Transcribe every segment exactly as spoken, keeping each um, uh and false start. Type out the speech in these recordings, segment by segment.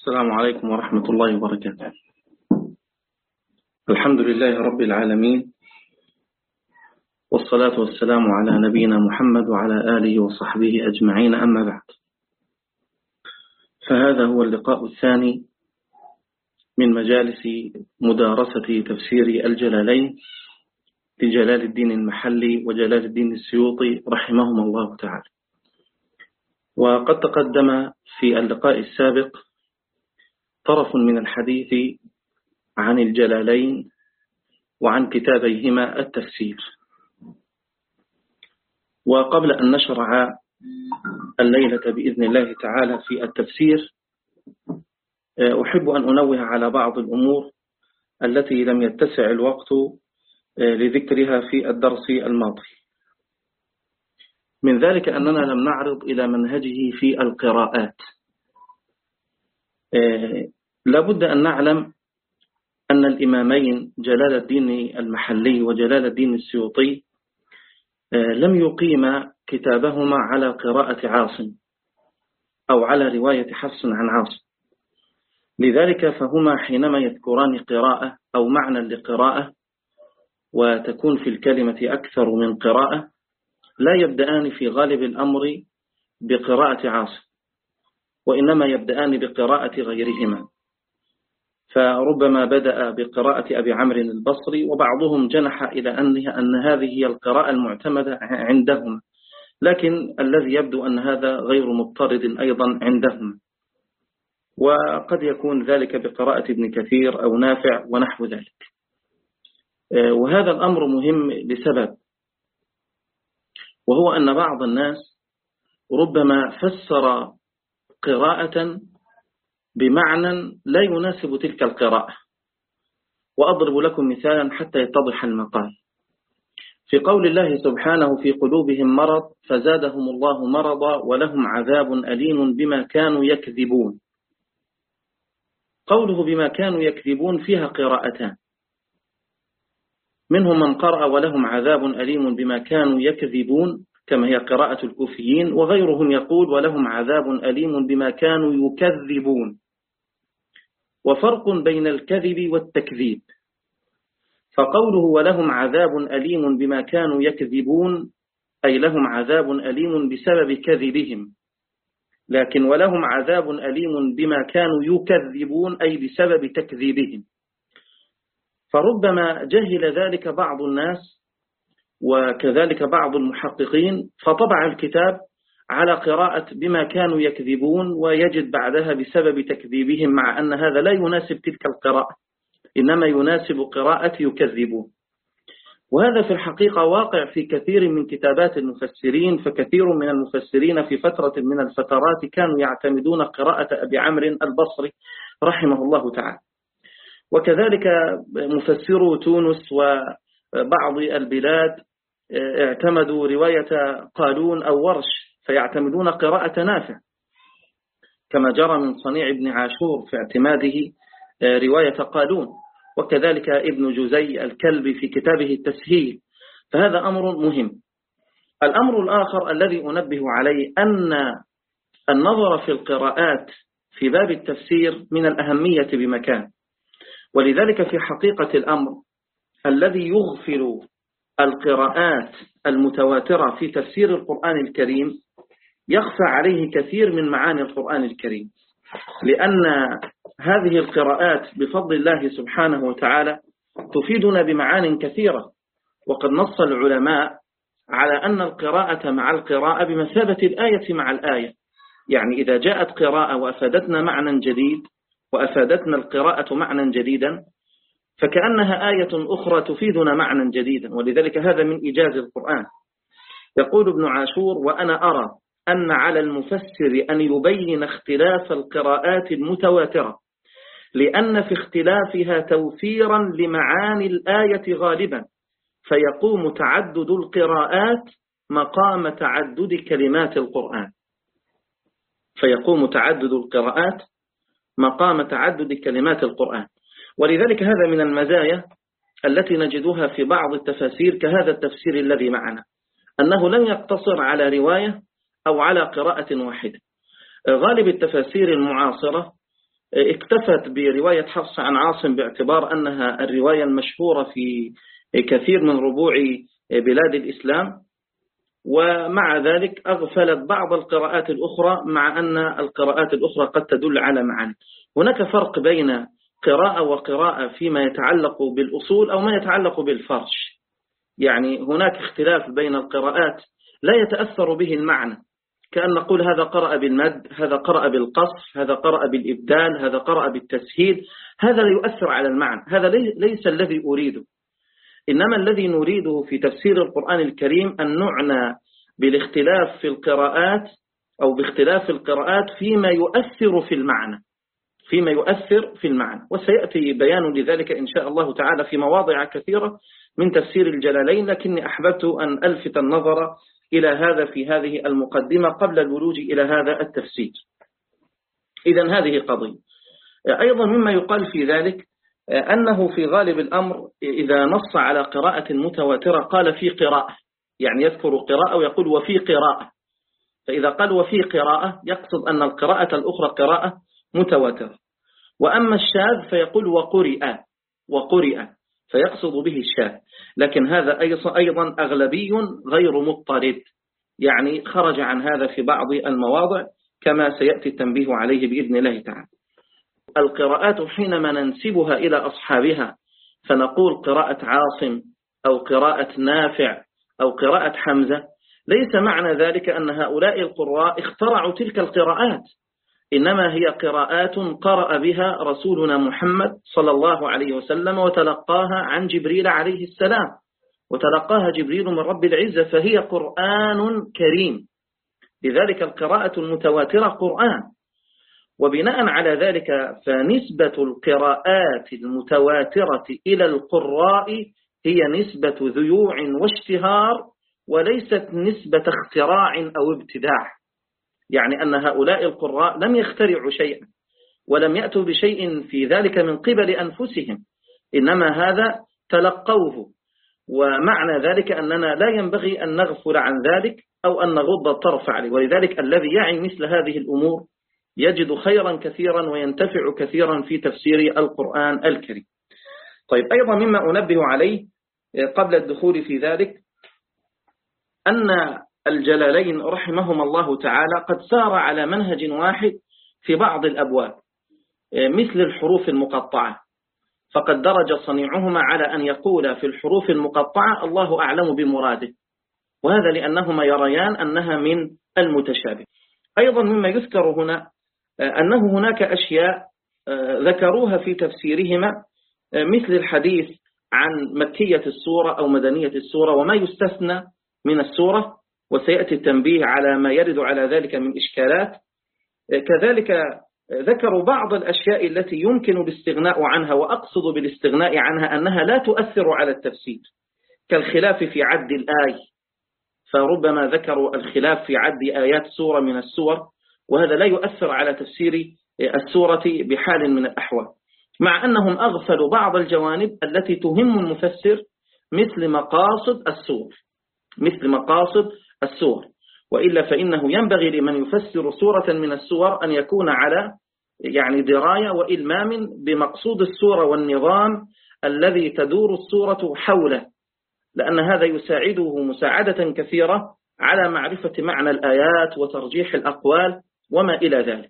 السلام عليكم ورحمة الله وبركاته. الحمد لله رب العالمين، والصلاة والسلام على نبينا محمد وعلى آله وصحبه أجمعين، أما بعد، فهذا هو اللقاء الثاني من مجالس مدارسة تفسير الجلالين لجلال الدين المحلي وجلال الدين السيوطي رحمهما الله تعالى. وقد تقدم في اللقاء السابق طرف من الحديث عن الجلالين وعن كتابيهما التفسير. وقبل أن نشرع الليلة بإذن الله تعالى في التفسير، أحب أن أنوه على بعض الأمور التي لم يتسع الوقت لذكرها في الدرس الماضي. من ذلك أننا لم نعرض إلى منهجه في القراءات. لابد أن نعلم أن الإمامين جلال الدين المحلي وجلال الدين السيوطي لم يقيم كتابهما على قراءة عاصم أو على رواية حفص عن عاصم، لذلك فهما حينما يذكران قراءة أو معنى لقراءة وتكون في الكلمة أكثر من قراءة لا يبدأان في غالب الأمر بقراءة عاصم، وإنما يبدأان بقراءة غيرهما. فربما بدأ بقراءة أبي عمرو البصري، وبعضهم جنح إلى أن هذه هي القراءة المعتمدة عندهم، لكن الذي يبدو أن هذا غير مضطرد أيضا عندهم، وقد يكون ذلك بقراءة ابن كثير أو نافع ونحو ذلك. وهذا الأمر مهم لسبب، وهو أن بعض الناس ربما فسر قراءة بمعنى لا يناسب تلك القراءة. وأضرب لكم مثالا حتى يتضح المقال. في قول الله سبحانه: في قلوبهم مرض فزادهم الله مرضا ولهم عذاب أليم بما كانوا يكذبون. قوله بما كانوا يكذبون فيها قراءتان، منهم من قرأ ولهم عذاب أليم بما كانوا يكذبون كما هي قراءة الكوفيين، وغيرهم يقول ولهم عذاب أليم بما كانوا يكذبون. وفرق بين الكذب والتكذيب، فقوله ولهم عذاب أليم بما كانوا يكذبون أي لهم عذاب أليم بسبب كذبهم، لكن ولهم عذاب أليم بما كانوا يكذبون أي بسبب تكذيبهم. فربما جهل ذلك بعض الناس وكذلك بعض المحققين، فطبع الكتاب على قراءة بما كانوا يكذبون ويجد بعدها بسبب تكذيبهم، مع أن هذا لا يناسب تلك القراءة، إنما يناسب قراءة يكذبون. وهذا في الحقيقة واقع في كثير من كتابات المفسرين، فكثير من المفسرين في فترة من الفترات كانوا يعتمدون قراءة أبي عمرو البصري رحمه الله تعالى. وكذلك مفسرو تونس وبعض البلاد اعتمدوا رواية قالون أو ورش، فيعتمدون قراءة نافع، كما جرى من صنيع ابن عاشور في اعتماده رواية قالون، وكذلك ابن جزي الكلبي في كتابه التسهيل. فهذا أمر مهم. الأمر الآخر الذي أنبه عليه أن النظر في القراءات في باب التفسير من الأهمية بمكان، ولذلك في حقيقة الأمر الذي يغفل القراءات المتواترة في تفسير القرآن الكريم يخفى عليه كثير من معاني القرآن الكريم، لأن هذه القراءات بفضل الله سبحانه وتعالى تفيدنا بمعان كثيرة. وقد نص العلماء على أن القراءة مع القراءة بمثابة الآية مع الآية، يعني إذا جاءت قراءة وأفادتنا معنى جديد وأفادتنا القراءة معنى جديدا فكأنها آية أخرى تفيدنا معنى جديدا، ولذلك هذا من إيجاز القرآن. يقول ابن عاشور: وأنا أرى أن على المفسر أن يبين اختلاف القراءات المتواترة، لأن في اختلافها توفيرا لمعاني الآية غالبا، فيقوم تعدد القراءات مقام تعدد كلمات القرآن فيقوم تعدد القراءات مقام تعدد كلمات القرآن. ولذلك هذا من المزايا التي نجدها في بعض التفاسير كهذا التفسير الذي معنا، أنه لم يقتصر على رواية أو على قراءة واحدة. غالب التفاسير المعاصرة اكتفت برواية حفص عن عاصم باعتبار أنها الرواية المشهورة في كثير من ربوع بلاد الإسلام، ومع ذلك أغفلت بعض القراءات الأخرى مع أن القراءات الأخرى قد تدل على معاني. هناك فرق بين قراءة وقراءة فيما يتعلق بالأصول أو ما يتعلق بالفرش. يعني هناك اختلاف بين القراءات لا يتأثر به المعنى، كأن نقول هذا قرأ بالمد، هذا قرأ بالقصف، هذا قرأ بالإبدال، هذا قرأ بالتسهيل. هذا لا يؤثر على المعنى، هذا ليس الذي أريده. إنما الذي نريده في تفسير القرآن الكريم أن نعنى بالاختلاف في القراءات أو باختلاف القراءات فيما يؤثر في المعنى، فيما يؤثر في المعنى. وسيأتي بيان لذلك إن شاء الله تعالى في مواضع كثيرة من تفسير الجلالين، لكني أحببت أن ألفت النظر إلى هذا في هذه المقدمة قبل الولوج إلى هذا التفسير. إذن هذه قضية. أيضا مما يقال في ذلك أنه في غالب الأمر إذا نص على قراءة متواترة قال في قراءة، يعني يذكر قراءة ويقول وفي قراءة. فإذا قال وفي قراءة يقصد أن القراءة الأخرى قراءة متواترة. وأما الشاذ فيقول وقرئ وقرئ فيقصد به الشاذ، لكن هذا أيضا أغلبي غير مضطرد، يعني خرج عن هذا في بعض المواضع كما سيأتي التنبيه عليه بإذن الله تعالى. القراءات حينما ننسبها إلى أصحابها فنقول قراءة عاصم أو قراءة نافع أو قراءة حمزة، ليس معنى ذلك أن هؤلاء القراء اخترعوا تلك القراءات، إنما هي قراءات قرأ بها رسولنا محمد صلى الله عليه وسلم وتلقاها عن جبريل عليه السلام، وتلقاها جبريل من رب العزة، فهي قرآن كريم. لذلك القراءة المتواترة قرآن. وبناء على ذلك فنسبة القراءات المتواترة إلى القراء هي نسبة ذيوع واشتهار، وليست نسبة اختراع أو ابتداع. يعني أن هؤلاء القراء لم يخترعوا شيئا ولم يأتوا بشيء في ذلك من قبل أنفسهم، إنما هذا تلقوه. ومعنى ذلك أننا لا ينبغي أن نغفل عن ذلك أو أن نغض الطرف عليه. ولذلك الذي يعي مثل هذه الأمور يجد خيرا كثيرا وينتفع كثيرا في تفسير القرآن الكريم. طيب، أيضا مما أنبه عليه قبل الدخول في ذلك أن الجلالين رحمهما الله تعالى قد سار على منهج واحد في بعض الأبواب مثل الحروف المقطعة، فقد درج صنيعهما على أن يقول في الحروف المقطعة الله أعلم بمراده، وهذا لأنهما يريان أنها من المتشابه. أيضا مما يذكر هنا أنه هناك أشياء ذكروها في تفسيرهما مثل الحديث عن مكية السورة أو مدنية السورة وما يستثنى من السورة، وسيأتي التنبيه على ما يرد على ذلك من إشكالات. كذلك ذكروا بعض الأشياء التي يمكن الاستغناء عنها، وأقصد بالاستغناء عنها أنها لا تؤثر على التفسير، كالخلاف في عد الآي، فربما ذكروا الخلاف في عد آيات سورة من السور، وهذا لا يؤثر على تفسير السورة بحال من الأحوال، مع أنهم أغفلوا بعض الجوانب التي تهم المفسر مثل مقاصد السور مثل مقاصد السور. وإلا فإنه ينبغي لمن يفسر سورة من السور أن يكون على يعني دراية وإلمام بمقصود السورة والنظام الذي تدور السورة حوله، لأن هذا يساعده مساعدة كثيرة على معرفة معنى الآيات وترجيح الأقوال وما إلى ذلك.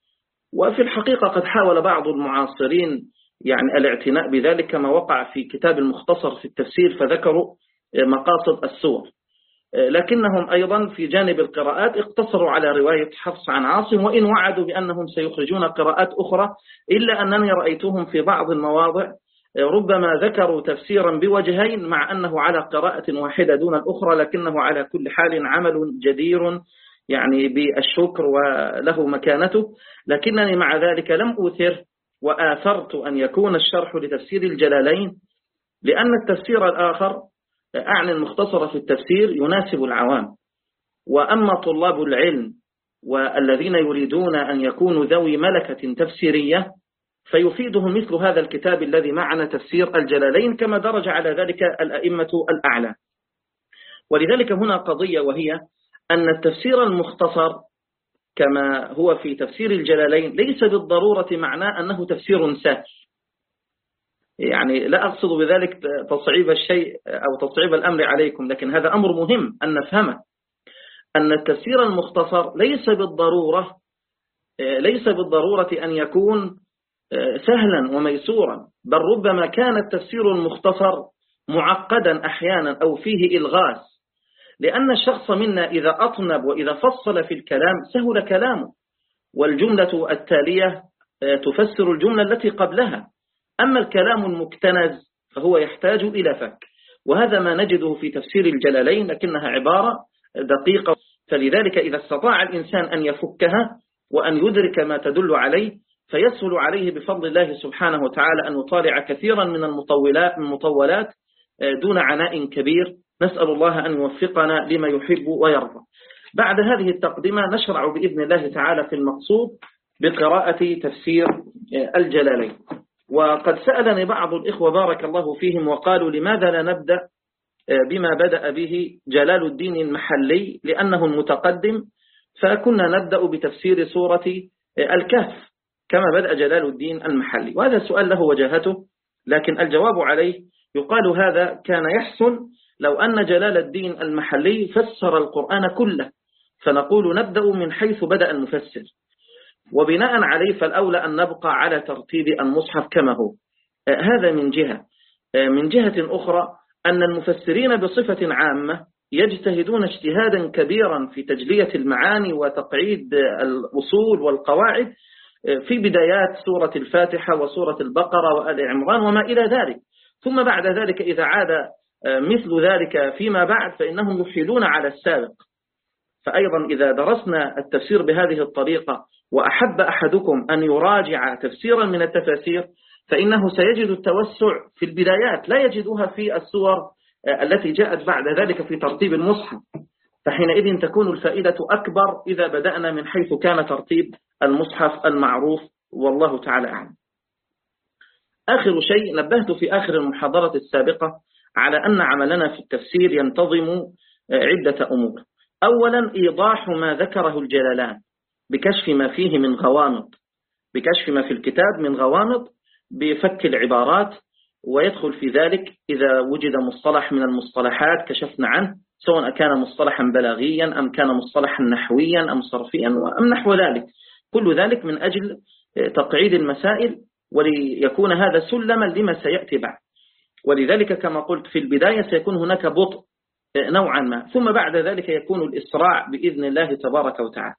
وفي الحقيقة قد حاول بعض المعاصرين يعني الاعتناء بذلك، كما وقع في كتاب المختصر في التفسير فذكروا مقاصد السور، لكنهم أيضا في جانب القراءات اقتصروا على رواية حفص عن عاصم، وإن وعدوا بأنهم سيخرجون قراءات أخرى، إلا أنني رأيتهم في بعض المواضع ربما ذكروا تفسيرا بوجهين مع أنه على قراءة واحدة دون الأخرى، لكنه على كل حال عمل جدير يعني بالشكر وله مكانته. لكنني مع ذلك لم أثر وآثرت أن يكون الشرح لتفسير الجلالين، لأن التفسير الآخر أعني المختصر في التفسير يناسب العوام، وأما طلاب العلم والذين يريدون أن يكونوا ذوي ملكة تفسيرية فيفيدهم مثل هذا الكتاب الذي معنا تفسير الجلالين، كما درج على ذلك الأئمة الأعلى. ولذلك هنا قضية، وهي أن التفسير المختصر كما هو في تفسير الجلالين ليس بالضرورة معناه أنه تفسير سهل. يعني لا أقصد بذلك تصعيب الشيء أو تصعيب الأمر عليكم، لكن هذا أمر مهم أن نفهمه، أن التفسير المختصر ليس بالضرورة ليس بالضرورة أن يكون سهلا وميسورا، بل ربما كان التفسير المختصر معقدا أحيانا أو فيه إلغاز، لأن الشخص منا إذا أطنب وإذا فصل في الكلام سهل كلامه، والجملة التالية تفسر الجملة التي قبلها. أما الكلام المكتنز فهو يحتاج إلى فك، وهذا ما نجده في تفسير الجلالين، لكنها عبارة دقيقة، فلذلك إذا استطاع الإنسان أن يفكها وأن يدرك ما تدل عليه فيسهل عليه بفضل الله سبحانه وتعالى أن يطالع كثيرا من المطولات, المطولات دون عناء كبير. نسأل الله أن يوفقنا لما يحب ويرضى. بعد هذه التقدمة نشرع بإذن الله تعالى في المقصود بقراءة تفسير الجلالين. وقد سألني بعض الإخوة بارك الله فيهم وقالوا لماذا لا نبدأ بما بدأ به جلال الدين المحلي لأنه المتقدم، فكنا نبدأ بتفسير سورة الكهف كما بدأ جلال الدين المحلي، وهذا سؤال له وجهته، لكن الجواب عليه يقال هذا كان يحسن لو أن جلال الدين المحلي فسر القرآن كله، فنقول نبدأ من حيث بدأ المفسر، وبناء عليه فالأولى أن نبقى على ترتيب المصحف كما هو. هذا من جهة. من جهة أخرى أن المفسرين بصفة عامة يجتهدون اجتهادا كبيرا في تجلية المعاني وتقعيد الأصول والقواعد في بدايات سورة الفاتحة وسورة البقرة وآل عمران وما إلى ذلك، ثم بعد ذلك إذا عاد مثل ذلك فيما بعد فإنهم يحيلون على السابق. فأيضا إذا درسنا التفسير بهذه الطريقة وأحب أحدكم أن يراجع تفسيرا من التفاسير فإنه سيجد التوسع في البدايات لا يجدها في السور التي جاءت بعد ذلك في ترتيب المصحف، فحينئذ تكون الفائدة أكبر إذا بدأنا من حيث كان ترتيب المصحف المعروف، والله تعالى أعلم. آخر شيء نبهت في آخر المحاضرة السابقة على أن عملنا في التفسير ينتظم عدة أمور. أولا إيضاح ما ذكره الجلالان بكشف ما فيه من غوامض، بكشف ما في الكتاب من غوامض، بفك العبارات، ويدخل في ذلك إذا وجد مصطلح من المصطلحات كشفنا عنه، سواء كان مصطلحا بلاغيا أم كان مصطلحا نحويا أم صرفيا أم نحو ذلك، كل ذلك من أجل تقعيد المسائل وليكون هذا سلما لما سيأتي بعد. ولذلك كما قلت في البداية سيكون هناك بطء نوعا ما، ثم بعد ذلك يكون الإسراع بإذن الله تبارك وتعالى.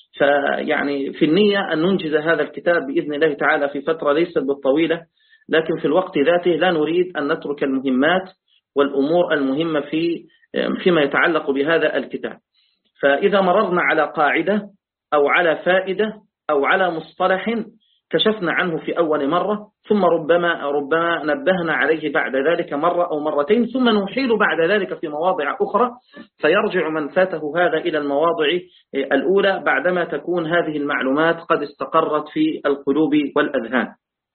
فيعني في النية أن ننجز هذا الكتاب بإذن الله تعالى في فترة ليست بالطويلة، لكن في الوقت ذاته لا نريد أن نترك المهمات والأمور المهمة في فيما يتعلق بهذا الكتاب. فإذا مررنا على قاعدة أو على فائدة أو على مصطلح كشفنا عنه في أول مرة، ثم ربما ربما نبهنا عليه بعد ذلك مرة أو مرتين، ثم نحيل بعد ذلك في مواضع أخرى، فيرجع من فاته هذا إلى المواضع الأولى بعدما تكون هذه المعلومات قد استقرت في القلوب والأذهان.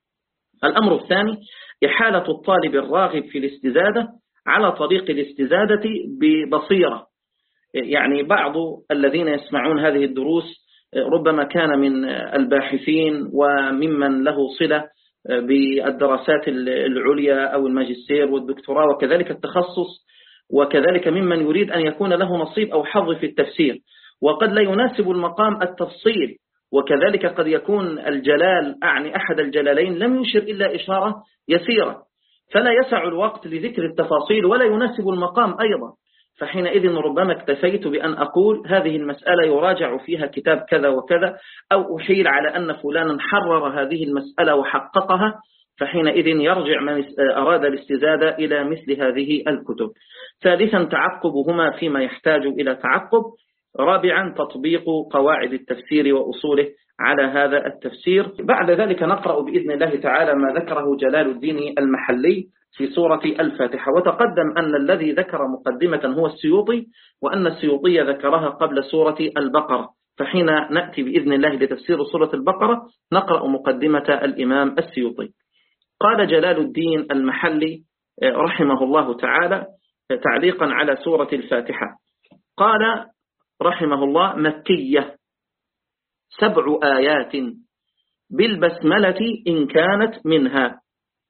الأمر الثاني إحالة الطالب الراغب في الاستزادة على طريق الاستزادة ببصيرة. يعني بعض الذين يسمعون هذه الدروس ربما كان من الباحثين وممن له صلة بالدراسات العليا أو الماجستير والدكتوراه وكذلك التخصص، وكذلك ممن يريد أن يكون له نصيب أو حظ في التفسير، وقد لا يناسب المقام التفصيل، وكذلك قد يكون الجلال أعني أحد الجلالين لم يشر إلا إشارة يسيرة، فلا يسع الوقت لذكر التفاصيل ولا يناسب المقام أيضا. فحينئذ ربما اكتفيت بأن أقول هذه المسألة يراجع فيها كتاب كذا وكذا، أو أحيل على أن فلانا حرر هذه المسألة وحققها، فحينئذ يرجع من أراد الاستزادة إلى مثل هذه الكتب. ثالثا تعقبهما فيما يحتاج إلى تعقب. رابعا تطبيق قواعد التفسير وأصوله على هذا التفسير. بعد ذلك نقرأ بإذن الله تعالى ما ذكره جلال الدين المحلي في سورة الفاتحة. وتقدم أن الذي ذكر مقدمة هو السيوطي، وأن السيوطي ذكرها قبل سورة البقرة، فحين نأتي بإذن الله لتفسير سورة البقرة نقرأ مقدمة الإمام السيوطي. قال جلال الدين المحلي رحمه الله تعالى تعليقا على سورة الفاتحة، قال رحمه الله: مكية. سبع آيات بالبسملة إن كانت منها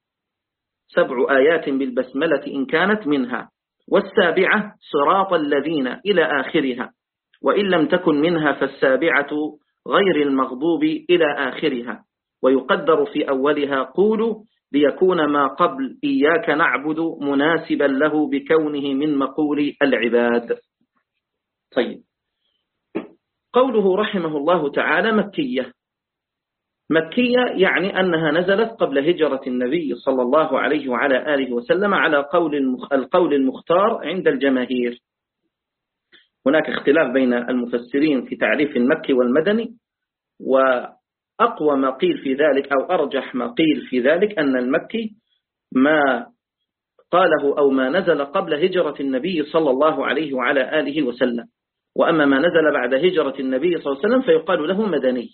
سبع آيات بالبسملة إن كانت منها والسابعة صراط الذين إلى آخرها، وإن لم تكن منها فالسابعة غير المغضوب إلى آخرها، ويقدر في أولها قولوا ليكون ما قبل إياك نعبد مناسبا له بكونه من مقول العباد. طيب، قوله رحمه الله تعالى مكية. مكية يعني أنها نزلت قبل هجرة النبي صلى الله عليه وعلى آله وسلم على قول القول المختار عند الجماهير. هناك اختلاف بين المفسرين في تعريف المكي والمدني، وأقوى ما قيل في ذلك أو أرجح ما قيل في ذلك أن المكي ما قاله أو ما نزل قبل هجرة النبي صلى الله عليه وعلى آله وسلم، وأما ما نزل بعد هجرة النبي صلى الله عليه وسلم فيقال له مدني،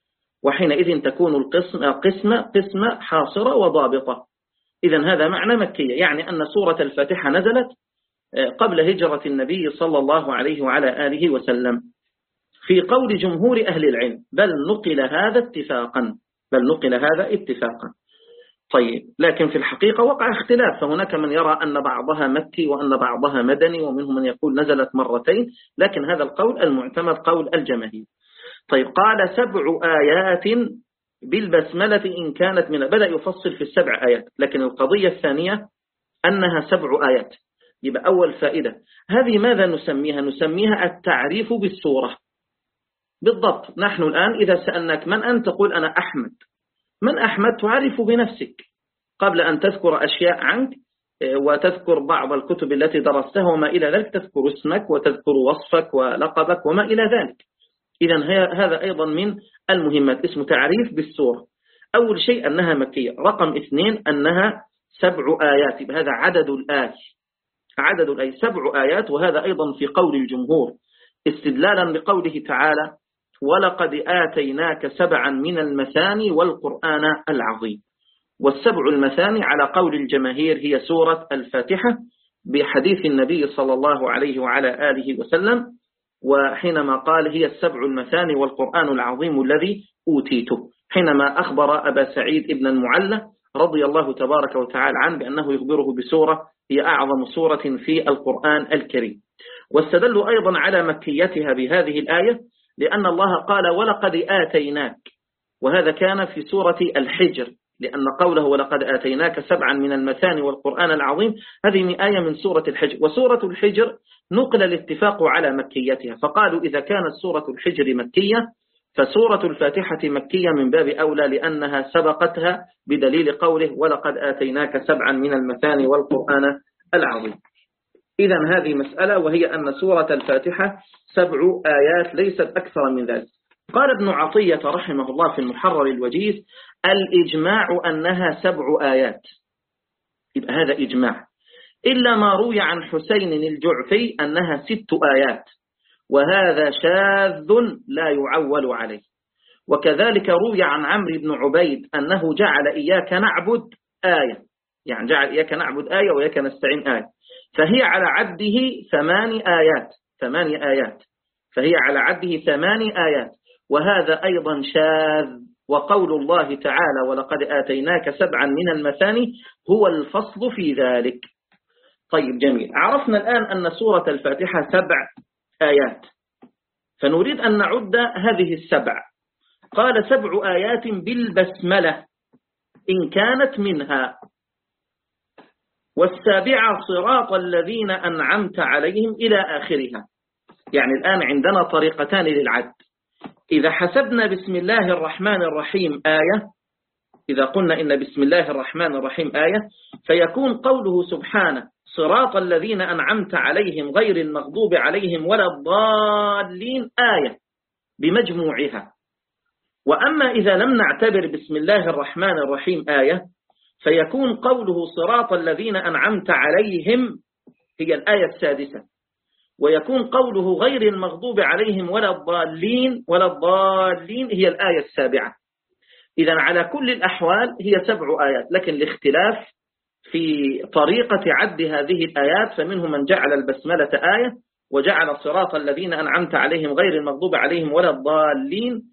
وحينئذ تكون القسمة قسمة قسمة حاصرة وضابطة. إذن هذا معنى مكية، يعني أن سورة الفاتحة نزلت قبل هجرة النبي صلى الله عليه وعلى آله وسلم في قول جمهور أهل العلم، بل نقل هذا اتفاقا بل نقل هذا اتفاقا طيب، لكن في الحقيقة وقع اختلاف، فهناك من يرى أن بعضها مكي وأن بعضها مدني، ومنهم من يقول نزلت مرتين، لكن هذا القول المعتمد قول الجماهير. طيب، قال سبع آيات بالبسملة إن كانت من، بدأ يفصل في السبع آيات، لكن القضية الثانية أنها سبع آيات. يبقى أول فائدة، هذه ماذا نسميها؟ نسميها التعريف بالسورة بالضبط. نحن الآن إذا سألناك من أنت تقول أنا أحمد. من أحمد؟ تعرف بنفسك قبل أن تذكر أشياء عنك وتذكر بعض الكتب التي درستها وما إلى ذلك، تذكر اسمك وتذكر وصفك ولقبك وما إلى ذلك. إذن هذا أيضا من المهمات، اسم تعريف بالسورة. أول شيء أنها مكية، رقم اثنين أنها سبع آيات، بهذا عدد الآيات عدد الآيات سبع آيات، وهذا أيضا في قول الجمهور استدلالا بقوله تعالى ولقد آتيناك سبعا من المثاني والقرآن العظيم. والسبع المثاني على قول الجماهير هي سورة الفاتحة بحديث النبي صلى الله عليه وعلى آله وسلم، وحينما قال هي السبع المثاني والقرآن العظيم الذي أوتيته، حينما أخبر أبا سعيد ابن المعلى رضي الله تبارك وتعالى عنه بأنه يخبره بسورة هي أعظم سورة في القرآن الكريم. واستدلوا أيضا على مكيتها بهذه الآية لأن الله قال ولقد آتيناك، وهذا كان في سورة الحجر، لأن قوله ولقد آتيناك سبعا من المثاني والقرآن العظيم هذه آية من سورة الحجر، وسورة الحجر نقل الاتفاق على مكيتها، فقالوا إذا كانت سورة الحجر مكية فسورة الفاتحة مكية من باب أولى لأنها سبقتها بدليل قوله ولقد آتيناك سبعا من المثاني والقرآن العظيم. إذن هذه مسألة، وهي أن سورة الفاتحة سبع آيات ليست أكثر من ذلك. قال ابن عطية رحمه الله في المحرر الوجيز الإجماع أنها سبع آيات، يبقى هذا إجماع، إلا ما روي عن حسين الجعفي أنها ست آيات، وهذا شاذ لا يعول عليه. وكذلك روي عن عمرو بن عبيد أنه جعل إياك نعبد آية، يعني جعل إياك نعبد آية وإياك نستعين آية، فهي على عده ثمان آيات ثمان آيات فهي على عده ثمان آيات، وهذا أيضا شاذ. وقول الله تعالى ولقد آتيناك سبعا من المثاني هو الفصل في ذلك. طيب، جميل، عرفنا الآن أن سورة الفاتحة سبع آيات، فنريد أن نعد هذه السبع. قال سبع آيات بالبسملة إن كانت منها، والسابعة صراط الذين أنعمت عليهم إلى آخرها. يعني الآن عندنا طريقتان للعد. إذا حسبنا بسم الله الرحمن الرحيم آية، إذا قلنا إن بسم الله الرحمن الرحيم آية، فيكون قوله سبحانه صراط الذين أنعمت عليهم غير المغضوب عليهم ولا الضالين آية بمجموعها. وأما إذا لم نعتبر بسم الله الرحمن الرحيم آية، فيكون قوله صراط الذين أنعمت عليهم هي الآية السادسة، ويكون قوله غير المغضوب عليهم ولا الضالين ولا الضالين هي الآية السابعة. إذن على كل الأحوال هي سبع آيات، لكن الاختلاف في طريقة عد هذه الآيات، فمنهم من جعل البسملة آية وجعل صراط الذين أنعمت عليهم غير المغضوب عليهم ولا الضالين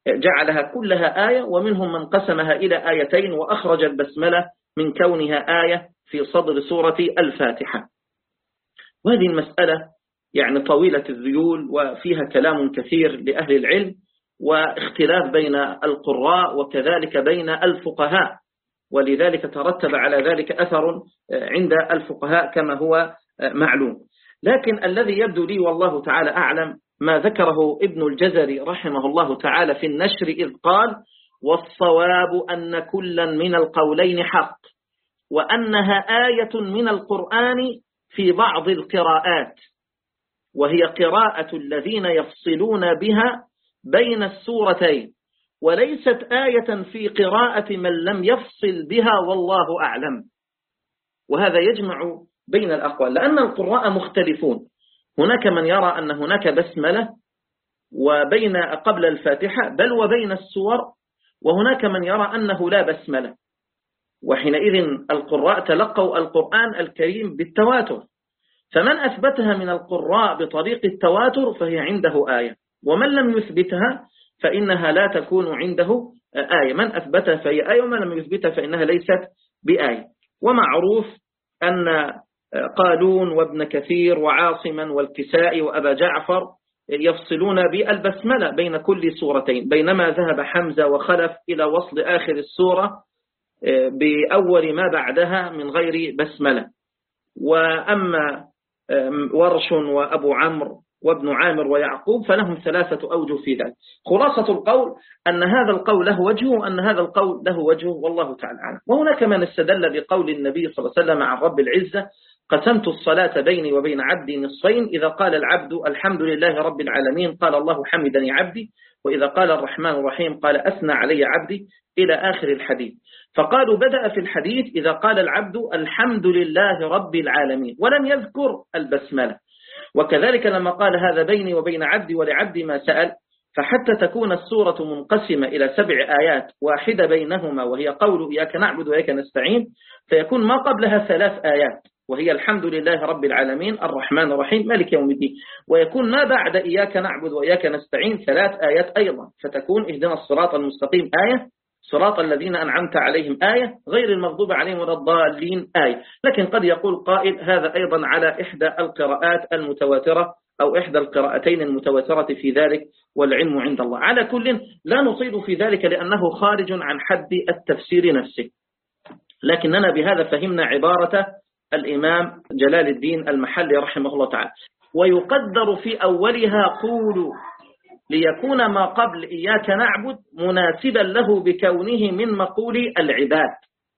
جعلها كلها آية، ومنهم من قسمها إلى آيتين وأخرج البسملة من كونها آية في صدر سورة الفاتحة. وهذه المسألة يعني طويلة الذيول وفيها كلام كثير لأهل العلم، واختلاف بين القراء وكذلك بين الفقهاء، ولذلك ترتب على ذلك أثر عند الفقهاء كما هو معلوم. لكن الذي يبدو لي والله تعالى أعلم ما ذكره ابن الجزري رحمه الله تعالى في النشر إذ قال: والصواب أن كلا من القولين حق، وأنها آية من القرآن في بعض القراءات، وهي قراءة الذين يفصلون بها بين السورتين، وليست آية في قراءة من لم يفصل بها والله أعلم. وهذا يجمع بين الأقوال، لأن القراء مختلفون. هناك من يرى أن هناك بسملة وبين قبل الفاتحة بل وبين السور، وهناك من يرى أنه لا بسملة، وحينئذ القراء تلقوا القرآن الكريم بالتواتر، فمن أثبتها من القراء بطريق التواتر فهي عنده آية، ومن لم يثبتها فإنها لا تكون عنده آية. من أثبتها فهي آية، ومن لم يثبتها فإنها ليست بآية. ومعروف أن قالون وابن كثير وعاصما والكسائي وأبا جعفر يفصلون بالبسملة بين كل سورتين، بينما ذهب حمزة وخلف إلى وصل آخر السورة بأول ما بعدها من غير بسملة. وأما ورش وأبو عمرو وابن عامر ويعقوب فلهم ثلاثة أوجه في ذلك. خلاصة القول أن هذا القول له وجه، وأن هذا القول له وجه، والله تعالى أعلم. وهناك من استدل بقول النبي صلى الله عليه وسلم عن رب العزة: قسمت الصلاة بيني وبين عبدي نصفين، إذا قال العبد الحمد لله رب العالمين قال الله حمدني عبدي، وإذا قال الرحمن الرحيم قال أثنى علي عبدي، إلى آخر الحديث. فقالوا بدأ في الحديث إذا قال العبد الحمد لله رب العالمين، ولم يذكر البسملة. وكذلك لما قال هذا بيني وبين عبدي ولعبدي ما سأل، فحتى تكون السورة منقسمة إلى سبع آيات واحدة بينهما وهي قول إياك نعبد وإياك نستعين، فيكون ما قبلها ثلاث آيات وهي الحمد لله رب العالمين الرحمن الرحيم مالك يوم الدين، ويكون ما بعد إياك نعبد وإياك نستعين ثلاث آيات أيضا، فتكون اهدنا الصراط المستقيم آية، صراط الذين أنعمت عليهم آية، غير المغضوب عليهم ولا الضالين آية. لكن قد يقول قائل هذا أيضا على إحدى القراءات المتواترة أو إحدى القراءتين المتواترة في ذلك، والعلم عند الله. على كل لا نصيب في ذلك لأنه خارج عن حد التفسير نفسه، لكننا بهذا فهمنا عبارة الإمام جلال الدين المحلي رحمه الله تعالى: ويقدر في أولها قولوا، ليكون ما قبل إياك نعبد مناسبا له بكونه من مقول العباد.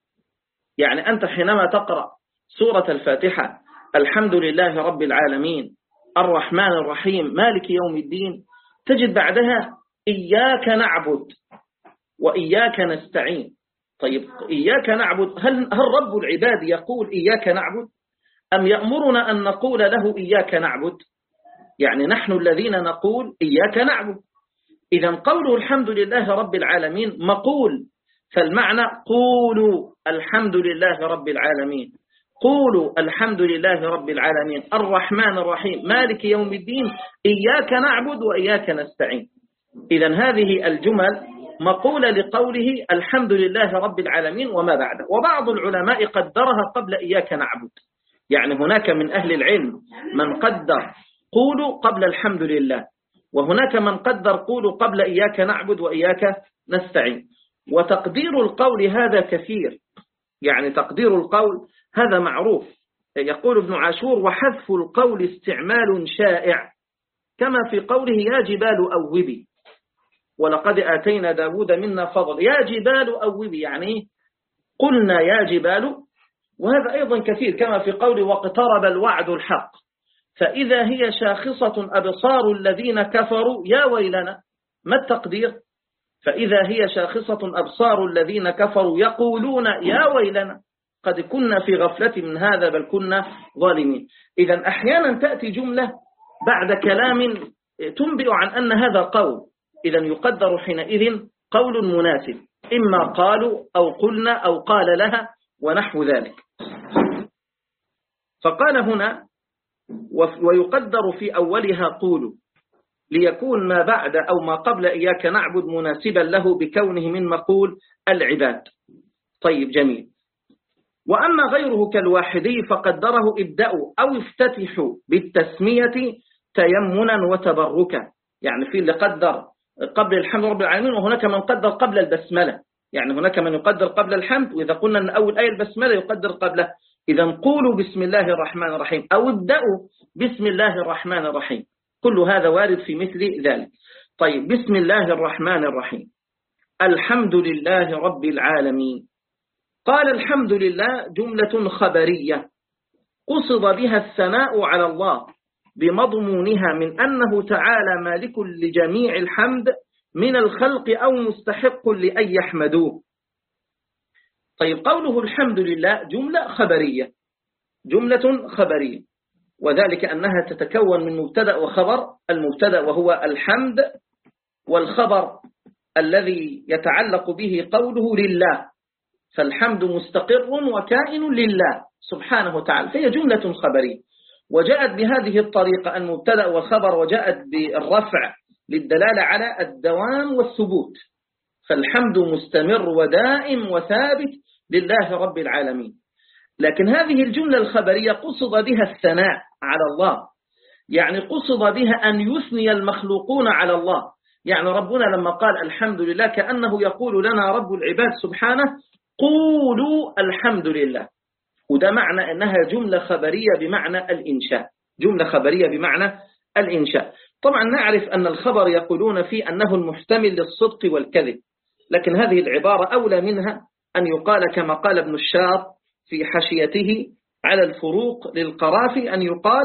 يعني أنت حينما تقرأ سورة الفاتحة الحمد لله رب العالمين الرحمن الرحيم مالك يوم الدين، تجد بعدها إياك نعبد وإياك نستعين. طيب إياك نعبد، هل, هل رب العباد يقول إياك نعبد أم يأمرنا أن نقول له إياك نعبد؟ يعني نحن الذين نقول إياك نعبد. إذا قوله الحمد لله رب العالمين مقول، فالمعنى قولوا الحمد لله رب العالمين، قولوا الحمد لله رب العالمين الرحمن الرحيم مالك يوم الدين إياك نعبد وإياك نستعين. إذا هذه الجمل مقولة لقوله الحمد لله رب العالمين وما بعده. وبعض العلماء قدرها قبل إياك نعبد، يعني هناك من أهل العلم من قدر قولوا قبل الحمد لله، وهناك من قدر قولوا قبل إياك نعبد وإياك نستعين. وتقدير القول هذا كثير، يعني تقدير القول هذا معروف. يقول ابن عاشور: وحذف القول استعمال شائع، كما في قوله يا جبال أوبي ولقد آتينا داود منا فضل. يا جبال أوبي يعني قلنا يا جبال، وهذا أيضا كثير كما في قوله واقترب الوعد الحق، فإذا هي شاخصة أبصار الذين كفروا يا ويلنا. ما التقدير؟ فإذا هي شاخصة أبصار الذين كفروا يقولون يا ويلنا قد كنا في غفلة من هذا بل كنا ظالمين. إذا أحيانا تأتي جملة بعد كلام تنبئ عن أن هذا قول، إذا يقدر حينئذ قول مناسب، إما قالوا أو قلنا أو قال لها ونحو ذلك. فقال هنا ويقدر في أولها قولوا، ليكون ما بعد أو ما قبل إياك نعبد مناسبا له بكونه من مقول العباد. طيب جميل. وأما غيره كالواحدي فقدره ابدأوا أو افتتحوا بالتسمية تيمنا وتبركا، يعني في اللي قدر قبل الحمد رب العالمين، وهناك من قدر قبل البسملة، يعني هناك من يقدر قبل الحمد، وإذا قلنا أن أول آية البسملة يقدر قبله. إذا قولوا بسم الله الرحمن الرحيم أو ابدأوا بسم الله الرحمن الرحيم، كل هذا وارد في مثل ذلك. طيب بسم الله الرحمن الرحيم. الحمد لله رب العالمين. قال الحمد لله جملة خبرية قصد بها الثناء على الله بمضمونها من أنه تعالى مالك لجميع الحمد من الخلق أو مستحق لأن يحمدوه. طيب قوله الحمد لله جملة خبرية، جملة خبرية، وذلك أنها تتكون من مبتدأ وخبر. المبتدأ وهو الحمد، والخبر الذي يتعلق به قوله لله، فالحمد مستقر وكائن لله سبحانه وتعالى، فهي جملة خبرية وجاءت بهذه الطريقة المبتدأ والخبر، وجاءت بالرفع للدلالة على الدوام والثبوت، فالحمد مستمر ودائم وثابت لله رب العالمين. لكن هذه الجملة الخبرية قصد بها الثناء على الله، يعني قصد بها أن يثني المخلوقون على الله. يعني ربنا لما قال الحمد لله كأنه يقول لنا رب العباد سبحانه قولوا الحمد لله، وده معنى أنها جملة خبرية بمعنى الإنشاء، جملة خبرية بمعنى الإنشاء. طبعا نعرف أن الخبر يقولون فيه أنه المحتمل للصدق والكذب، لكن هذه العبارة أولى منها أن يقال كما قال ابن الشاط في حاشيته على الفروق للقرافي، أن يقال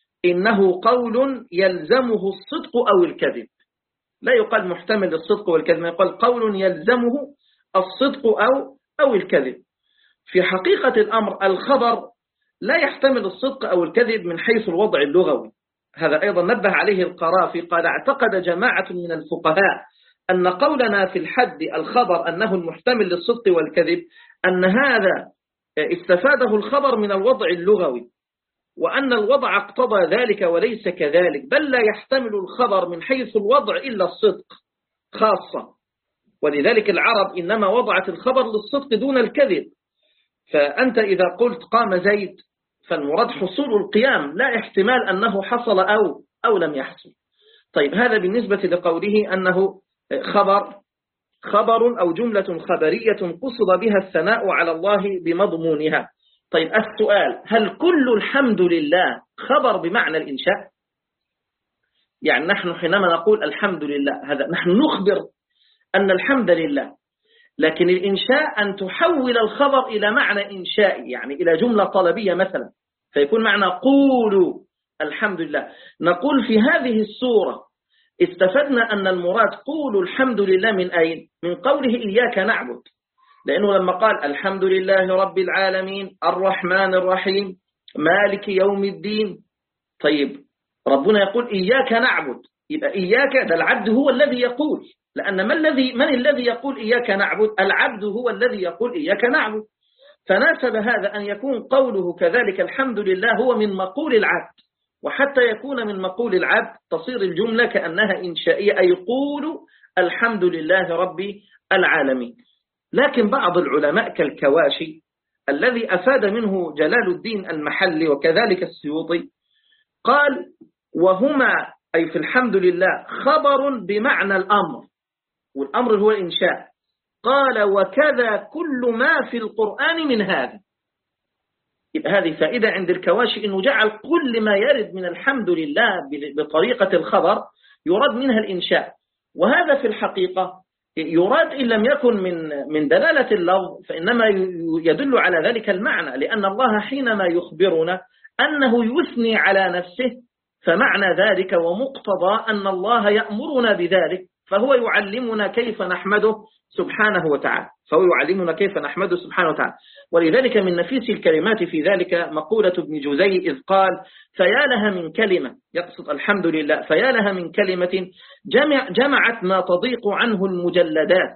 إنه قول يلزمه الصدق أو الكذب، لا يقال محتمل للصدق والكذب، يقال قول يلزمه الصدق أو أو الكذب. في حقيقة الأمر الخبر لا يحتمل الصدق أو الكذب من حيث الوضع اللغوي، هذا أيضا نبه عليه القرافي، قال اعتقد جماعة من الفقهاء أن قولنا في الحد الخبر أنه المحتمل للصدق والكذب أن هذا استفاده الخبر من الوضع اللغوي، وأن الوضع اقتضى ذلك وليس كذلك، بل لا يحتمل الخبر من حيث الوضع إلا الصدق خاصة، ولذلك العرب إنما وضعت الخبر للصدق دون الكذب. فأنت إذا قلت قام زيد فالمراد حصول القيام، لا احتمال أنه حصل أو أو لم يحصل. طيب هذا بالنسبة لقوله أنه خبر خبر أو جملة خبرية قصد بها الثناء على الله بمضمونها. طيب السؤال، هل كل الحمد لله خبر بمعنى الإنشاء؟ يعني نحن حينما نقول الحمد لله هذا نحن نخبر أن الحمد لله، لكن الإنشاء أن تحول الخبر إلى معنى إنشائي، يعني إلى جملة طلبية مثلا، فيكون معنى قولوا الحمد لله. نقول في هذه السورة استفدنا أن المراد قولوا الحمد لله من أين؟ من قوله إياك نعبد، لأنه لما قال الحمد لله رب العالمين الرحمن الرحيم مالك يوم الدين، طيب ربنا يقول إياك نعبد، يبقى إياك ده العبد هو الذي يقول، لأن من الذي من الذي يقول إياك نعبد؟ العبد هو الذي يقول إياك نعبد، فناسب هذا أن يكون قوله كذلك الحمد لله هو من مقول العبد، وحتى يكون من مقول العبد تصير الجملة كأنها إنشائية، أي قولوا الحمد لله رب العالمين. لكن بعض العلماء كالكواشي الذي أفاد منه جلال الدين المحلي وكذلك السيوطي قال وهما أي في الحمد لله خبر بمعنى الأمر، والأمر هو الإنشاء، قال وكذا كل ما في القرآن من هذا. يبقى هذه فائدة عند الكواشي أنه جعل كل ما يرد من الحمد لله بطريقة الخبر يراد منها الإنشاء، وهذا في الحقيقة يراد إن لم يكن من من دلالة اللفظ فإنما يدل على ذلك المعنى، لأن الله حينما يخبرنا أنه يثني على نفسه فمعنى ذلك ومقتضى أن الله يأمرنا بذلك، فهو يعلمنا كيف نحمده سبحانه وتعالى، فهو يعلمنا كيف نحمده سبحانه وتعالى. ولذلك من نفيس الكلمات في ذلك مقولة ابن جوزي إذ قال فيا لها من كلمة، يقصد الحمد لله، فيا لها من كلمة جمع جمعت ما تضيق عنه المجلدات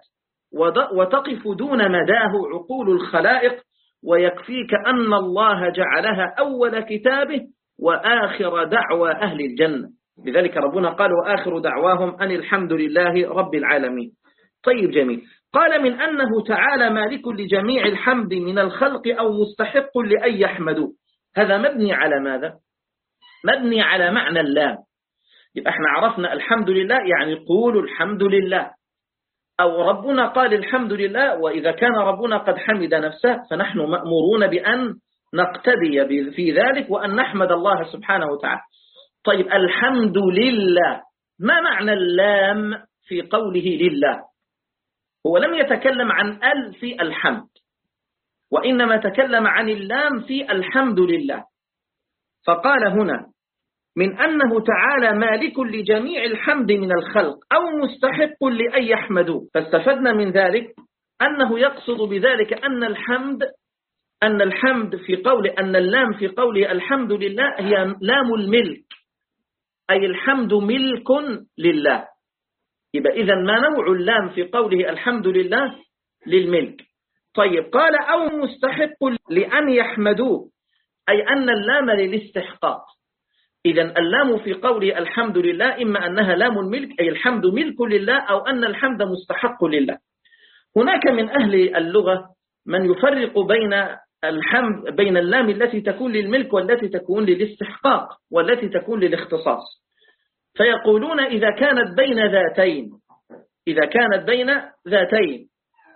وتقف دون مداه عقول الخلائق، ويكفيك أن الله جعلها أول كتابه وآخر دعوى أهل الجنة. لذلك ربنا قال وآخر دعواهم أن الحمد لله رب العالمين. طيب جميل. قال من أنه تعالى مالك لجميع الحمد من الخلق أو مستحق لأن يحمدوا. هذا مبني على ماذا؟ مبني على معنى اللام. يبقى احنا عرفنا الحمد لله يعني قولوا الحمد لله، أو ربنا قال الحمد لله، وإذا كان ربنا قد حمد نفسه فنحن مأمورون بأن نقتدي في ذلك وأن نحمد الله سبحانه وتعالى. طيب الحمد لله، ما معنى اللام في قوله لله؟ هو لم يتكلم عن ال في الحمد، وإنما تكلم عن اللام في الحمد لله. فقال هنا من أنه تعالى مالك لجميع الحمد من الخلق أو مستحق لأن يحمدوا. فاستفدنا من ذلك أنه يقصد بذلك أن الحمد أن الحمد في قول أن اللام في قوله الحمد لله هي لام الملك، أي الحمد ملك لله. يبقى إذن ما نوع اللام في قوله الحمد لله؟ للملك. طيب قال أو مستحق لأن يحمدوه، أي أن اللام للاستحقاق. إذن اللام في قوله الحمد لله إما أنها لام الملك أي الحمد ملك لله، أو أن الحمد مستحق لله. هناك من أهل اللغة من يفرق بين الحمد بين اللام التي تكون للملك والتي تكون للاستحقاق والتي تكون للاختصاص، فيقولون إذا كانت بين ذاتين إذا كانت بين ذاتين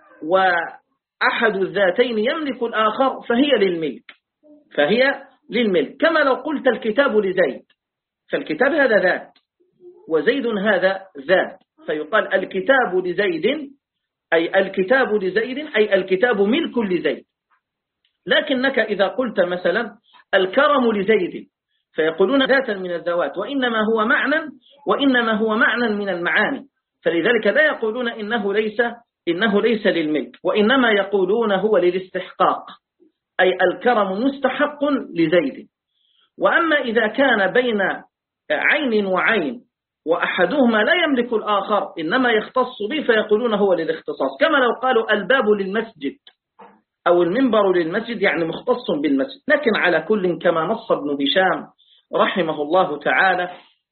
وأحد الذاتين يملك الآخر فهي للملك فهي للملك كما لو قلت الكتاب لزيد، فالكتاب هذا ذات وزيد هذا ذات، فيقال الكتاب لزيد أي الكتاب لزيد أي الكتاب ملك لزيد. لكنك إذا قلت مثلا الكرم لزيد فيقولون ذاتا من الذوات، وإنما هو معنى وإنما هو معنى من المعاني، فلذلك لا يقولون إنه ليس إنه ليس للملك، وإنما يقولون هو للاستحقاق، أي الكرم مستحق لزيد. وأما إذا كان بين عين وعين وأحدهما لا يملك الآخر إنما يختص به فيقولون هو للاختصاص، كما لو قالوا الباب للمسجد أو المنبر للمسجد يعني مختص بالمسجد. لكن على كل كما نص ابن هشام رحمه الله تعالى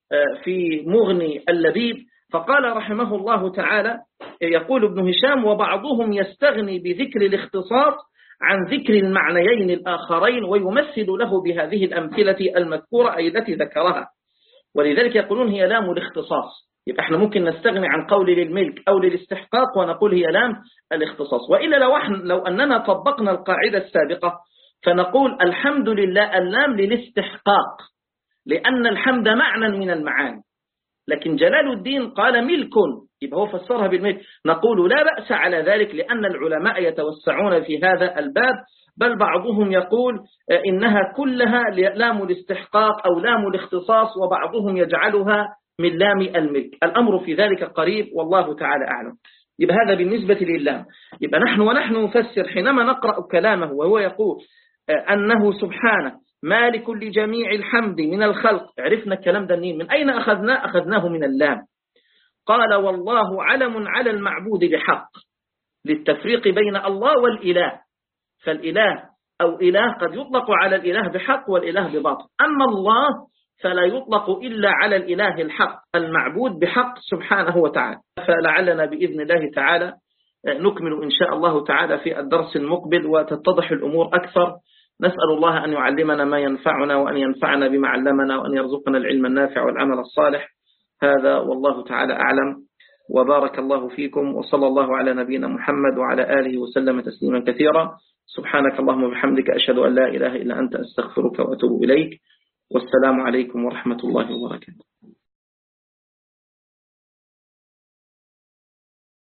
في مغني اللبيب، فقال رحمه الله تعالى يقول ابن هشام وبعضهم يستغني بذكر الاختصاص عن ذكر المعنيين الآخرين ويمثل له بهذه الأمثلة المذكورة أي التي ذكرها، ولذلك يقولون هي لام الاختصاص. يبقى احنا ممكن نستغني عن قول للملك أو للاستحقاق ونقول هي لام الاختصاص. وإلا لو, لو أننا طبقنا القاعدة السابقة فنقول الحمد لله اللام للاستحقاق لأن الحمد معنى من المعاني، لكن جلال الدين قال ملك يبقى هو فسرها بالملك، نقول لا بأس على ذلك لأن العلماء يتوسعون في هذا الباب، بل بعضهم يقول إنها كلها لام الاستحقاق أو لام الاختصاص، وبعضهم يجعلها من لام الملك. الأمر في ذلك قريب والله تعالى أعلم. يبقى هذا بالنسبة لله. يبقى نحن ونحن نفسر حينما نقرأ كلامه وهو يقول أنه سبحانه مالك لجميع الحمد من الخلق، عرفنا الكلام ده منين؟ من أين أخذناه؟ أخذناه من اللام. قال والله علم على المعبود بحق، للتفريق بين الله والإله، فالإله أو إله قد يطلق على الإله بحق والإله بباطل، أما الله فلا يطلق إلا على الإله الحق المعبود بحق سبحانه وتعالى. فلعلنا بإذن الله تعالى نكمل إن شاء الله تعالى في الدرس المقبل وتتضح الأمور أكثر. نسأل الله أن يعلمنا ما ينفعنا وأن ينفعنا بما علمنا وأن يرزقنا العلم النافع والعمل الصالح. هذا والله تعالى أعلم، وبارك الله فيكم، وصلى الله على نبينا محمد وعلى آله وسلم تسليما كثيرا. سبحانك اللهم وبحمدك أشهد أن لا إله إلا أنت أستغفرك وأتوب إليك، والسلام عليكم ورحمة الله وبركاته.